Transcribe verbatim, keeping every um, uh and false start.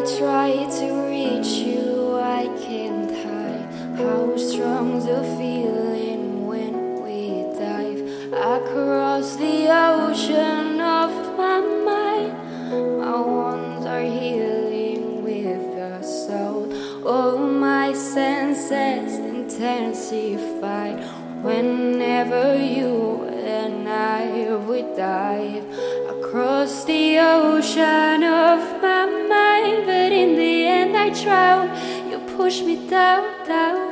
try to reach you, I can't hide how strong the feeling when we dive across the ocean of my mind. My wounds are healing with the salt. All my senses intensified whenever you and I would dive across the ocean of my mind. But in the end I drown. You push me down, down.